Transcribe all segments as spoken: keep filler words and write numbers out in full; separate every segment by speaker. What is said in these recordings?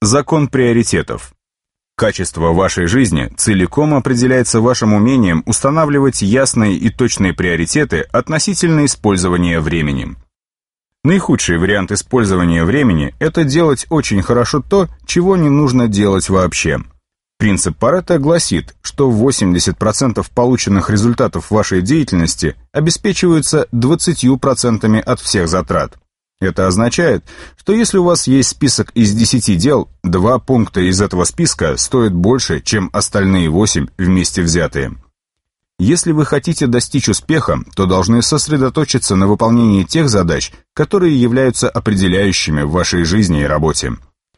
Speaker 1: Закон приоритетов. Качество вашей жизни целиком определяется вашим умением устанавливать ясные и точные приоритеты относительно использования времени. Наихудший вариант использования времени – это делать очень хорошо то, чего не нужно делать вообще. Принцип Парето гласит, что восемьдесят процентов полученных результатов вашей деятельности обеспечиваются двадцатью процентами от всех затрат. Это означает, что если у вас есть список из десяти дел, два пункта из этого списка стоят больше, чем остальные восемь вместе взятые. Если вы хотите достичь успеха, то должны сосредоточиться на выполнении тех задач, которые являются определяющими в вашей жизни и работе.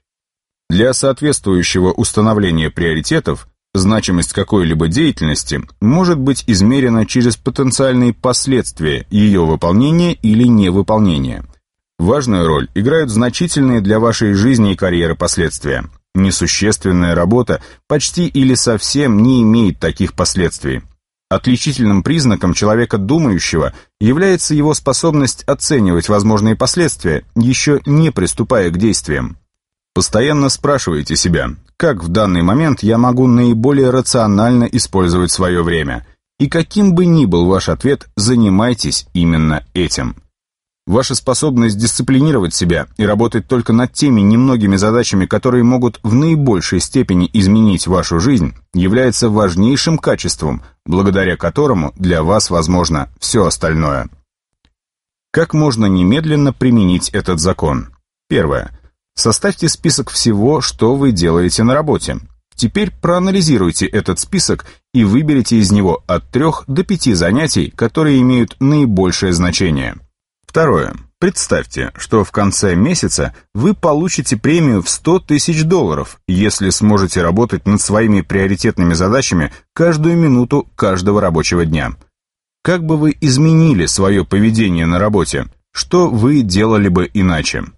Speaker 1: Для соответствующего установления приоритетов значимость какой-либо деятельности может быть измерена через потенциальные последствия ее выполнения или невыполнения. Важную роль играют значительные для вашей жизни и карьеры последствия. Несущественная работа почти или совсем не имеет таких последствий. Отличительным признаком человека думающего является его способность оценивать возможные последствия, еще не приступая к действиям. Постоянно спрашивайте себя, как в данный момент я могу наиболее рационально использовать свое время, и каким бы ни был ваш ответ, занимайтесь именно этим. Ваша способность дисциплинировать себя и работать только над теми немногими задачами, которые могут в наибольшей степени изменить вашу жизнь, является важнейшим качеством, благодаря которому для вас возможно все остальное. Как можно немедленно применить этот закон? Первое. Составьте список всего, что вы делаете на работе. Теперь проанализируйте этот список и выберите из него от трех до пяти занятий, которые имеют наибольшее значение. Второе. Представьте, что в конце месяца вы получите премию в сто тысяч долларов, если сможете работать над своими приоритетными задачами каждую минуту каждого рабочего дня. Как бы вы изменили свое поведение на работе? Что вы делали бы иначе?